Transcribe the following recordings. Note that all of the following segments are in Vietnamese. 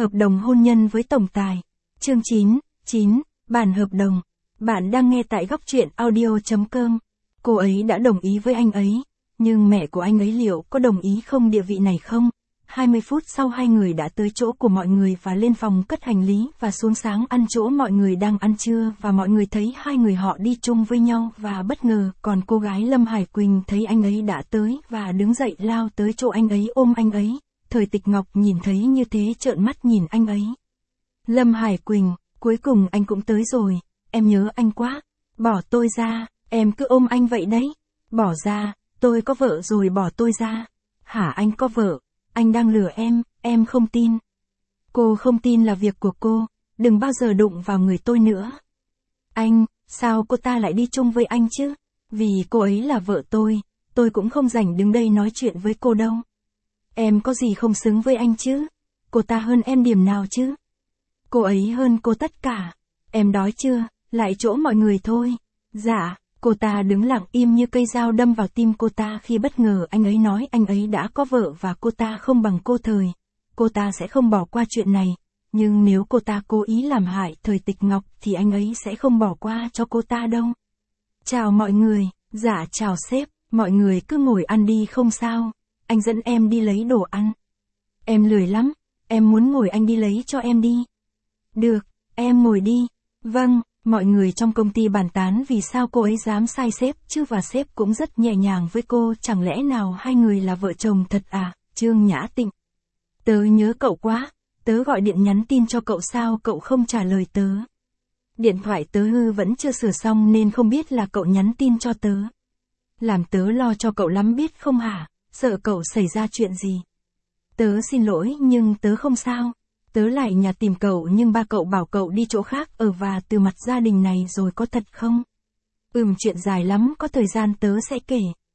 Hợp đồng hôn nhân với tổng tài. Chương 9, bản hợp đồng. Bạn đang nghe tại góc truyện audio.com. Cô ấy đã đồng ý với anh ấy, nhưng mẹ của anh ấy liệu có đồng ý không địa vị này không? 20 phút sau hai người đã tới chỗ của mọi người và lên phòng cất hành lý và xuống sáng ăn chỗ mọi người đang ăn trưa và mọi người thấy hai người họ đi chung với nhau và bất ngờ còn cô gái Lâm Hải Quỳnh thấy anh ấy đã tới và đứng dậy lao tới chỗ anh ấy ôm anh ấy. Thời Tịch Ngọc nhìn thấy như thế trợn mắt nhìn anh ấy. Lâm Hải Quỳnh, cuối cùng anh cũng tới rồi, em nhớ anh quá. Bỏ tôi ra, em cứ ôm anh vậy đấy. Bỏ ra, tôi có vợ rồi bỏ tôi ra. Hả anh có vợ? Anh đang lừa em không tin. Cô không tin là việc của cô, đừng bao giờ đụng vào người tôi nữa. Anh, sao cô ta lại đi chung với anh chứ? Vì cô ấy là vợ tôi cũng không rảnh đứng đây nói chuyện với cô đâu. Em có gì không xứng với anh chứ? Cô ta hơn em điểm nào chứ? Cô ấy hơn cô tất cả. Em đói chưa? Lại chỗ mọi người thôi. Dạ, cô ta đứng lặng im như cây dao đâm vào tim cô ta khi bất ngờ anh ấy nói anh ấy đã có vợ và cô ta không bằng cô Thời. Cô ta sẽ không bỏ qua chuyện này, nhưng nếu cô ta cố ý làm hại Thời Tịch Ngọc thì anh ấy sẽ không bỏ qua cho cô ta đâu. Chào mọi người. Dạ chào sếp, mọi người cứ ngồi ăn đi không sao. Anh dẫn em đi lấy đồ ăn. Em lười lắm, em muốn ngồi anh đi lấy cho em đi. Được, em ngồi đi. Vâng, mọi người trong công ty bàn tán vì sao cô ấy dám sai sếp chứ và sếp cũng rất nhẹ nhàng với cô, chẳng lẽ nào hai người là vợ chồng thật à? Trương Nhã Tịnh. Tớ nhớ cậu quá, tớ gọi điện nhắn tin cho cậu sao cậu không trả lời tớ. Điện thoại tớ hư vẫn chưa sửa xong nên không biết là cậu nhắn tin cho tớ. Làm tớ lo cho cậu lắm biết không hả? Sợ cậu xảy ra chuyện gì. Tớ xin lỗi nhưng tớ không sao. Tớ lại nhà tìm cậu nhưng ba cậu bảo cậu đi chỗ khác ở và từ mặt gia đình này rồi có thật không? Chuyện dài lắm có thời gian tớ sẽ kể.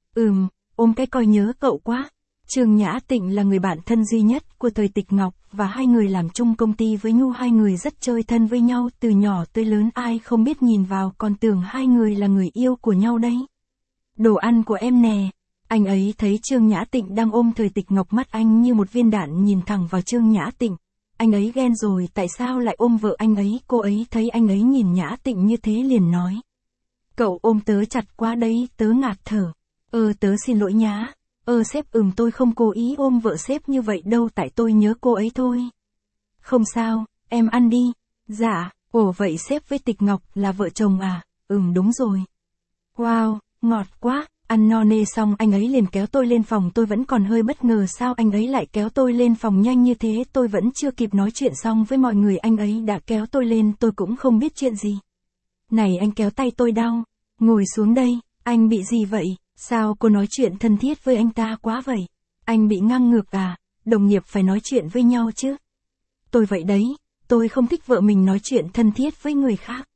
Ôm cái coi nhớ cậu quá. Trương Nhã Tịnh là người bạn thân duy nhất của Thời Tịch Ngọc và hai người làm chung công ty với Nhu, hai người rất chơi thân với nhau từ nhỏ tới lớn, ai không biết nhìn vào còn tưởng hai người là người yêu của nhau đấy. Đồ ăn của em nè. Anh ấy thấy Trương Nhã Tịnh đang ôm Thời Tịch Ngọc, mắt anh như một viên đạn nhìn thẳng vào Trương Nhã Tịnh. Anh ấy ghen rồi tại sao lại ôm vợ anh ấy, cô ấy thấy anh ấy nhìn Nhã Tịnh như thế liền nói. Cậu ôm tớ chặt quá đấy, tớ ngạt thở. Tớ xin lỗi nhá. Sếp tôi không cố ý ôm vợ sếp như vậy đâu, tại tôi nhớ cô ấy thôi. Không sao, em ăn đi. Dạ, vậy sếp với Tịch Ngọc là vợ chồng à? Đúng rồi. Wow, ngọt quá. Ăn no nê xong anh ấy liền kéo tôi lên phòng, tôi vẫn còn hơi bất ngờ sao anh ấy lại kéo tôi lên phòng nhanh như thế, tôi vẫn chưa kịp nói chuyện xong với mọi người anh ấy đã kéo tôi lên, tôi cũng không biết chuyện gì. Này anh kéo tay tôi đau. Ngồi xuống đây, anh bị gì vậy? Sao cô nói chuyện thân thiết với anh ta quá vậy? Anh bị ngang ngược à? Đồng nghiệp phải nói chuyện với nhau chứ. Tôi vậy đấy, tôi không thích vợ mình nói chuyện thân thiết với người khác.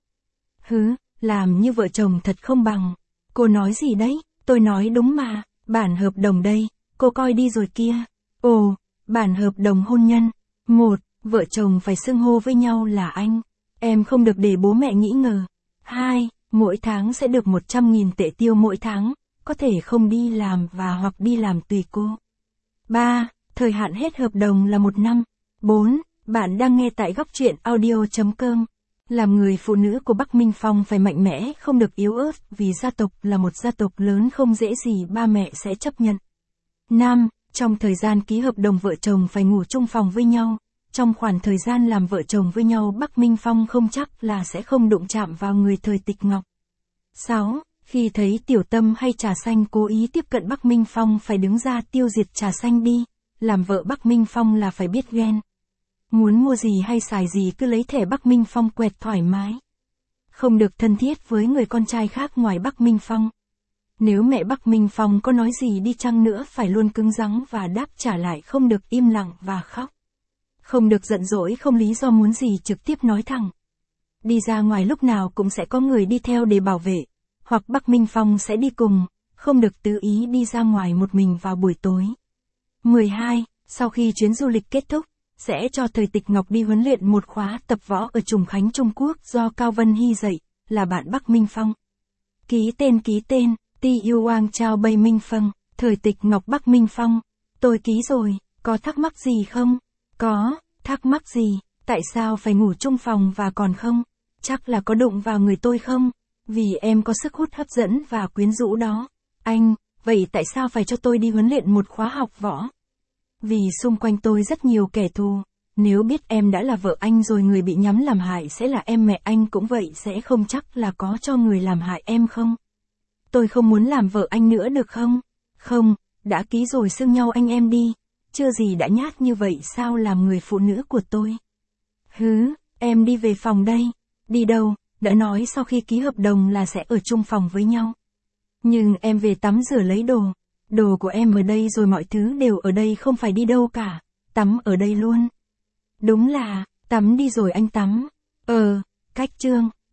Làm như vợ chồng thật không bằng. Cô nói gì đấy? Tôi nói đúng mà, bản hợp đồng đây, cô coi đi rồi kia. Bản hợp đồng hôn nhân. 1. Vợ chồng phải xưng hô với nhau là anh. Em không được để bố mẹ nghĩ ngờ. 2. Mỗi tháng sẽ được 100.000 tệ tiêu mỗi tháng, có thể không đi làm và hoặc đi làm tùy cô. 3. Thời hạn hết hợp đồng là 1 năm. 4. Bạn đang nghe tại góc truyện audio.com. Làm người phụ nữ của Bắc Minh Phong phải mạnh mẽ, không được yếu ớt, vì gia tộc là một gia tộc lớn không dễ gì ba mẹ sẽ chấp nhận. 5. Trong thời gian ký hợp đồng vợ chồng phải ngủ chung phòng với nhau. Trong khoảng thời gian làm vợ chồng với nhau, Bắc Minh Phong không chắc là sẽ không đụng chạm vào người Thời Tịch Ngọc. 6. Khi thấy Tiểu Tâm hay Trà Xanh cố ý tiếp cận Bắc Minh Phong phải đứng ra tiêu diệt Trà Xanh đi. Làm vợ Bắc Minh Phong là phải biết ghen. Muốn mua gì hay xài gì cứ lấy thẻ Bắc Minh Phong quẹt thoải mái. Không được thân thiết với người con trai khác ngoài Bắc Minh Phong. Nếu mẹ Bắc Minh Phong có nói gì đi chăng nữa phải luôn cứng rắn và đáp trả lại, không được im lặng và khóc. Không được giận dỗi không lý do, muốn gì trực tiếp nói thẳng. Đi ra ngoài lúc nào cũng sẽ có người đi theo để bảo vệ, hoặc Bắc Minh Phong sẽ đi cùng, không được tự ý đi ra ngoài một mình vào buổi tối. 12. Sau khi chuyến du lịch kết thúc, sẽ cho Thời Tịch Ngọc đi huấn luyện một khóa tập võ ở Trùng Khánh, Trung Quốc do Cao Vân Hy dạy, là bạn Bắc Minh Phong. Ký tên, Ti Yêu Wang Chao Bay Minh Phong, Thời Tịch Ngọc Bắc Minh Phong. Tôi ký rồi, có thắc mắc gì không? Có, Thắc mắc gì, tại sao phải ngủ chung phòng và còn không? Chắc là có đụng vào người tôi không? Vì em có sức hút hấp dẫn và quyến rũ đó. Anh, vậy tại sao phải cho tôi đi huấn luyện một khóa học võ? Vì xung quanh tôi rất nhiều kẻ thù. Nếu biết em đã là vợ anh rồi người bị nhắm làm hại sẽ là em, mẹ anh cũng vậy, sẽ không chắc là có cho người làm hại em không? Tôi không muốn làm vợ anh nữa được không? Không, đã ký rồi, xưng nhau anh em đi. Chưa gì đã nhát như vậy sao làm người phụ nữ của tôi? Hứ, em đi về phòng đây. Đi đâu? Đã nói sau khi ký hợp đồng là sẽ ở chung phòng với nhau. Nhưng em về tắm rửa lấy đồ. Đồ của em ở đây rồi, mọi thứ đều ở đây, không phải đi đâu cả. Tắm ở đây luôn. Đúng là, tắm đi rồi anh tắm. Cách Trương.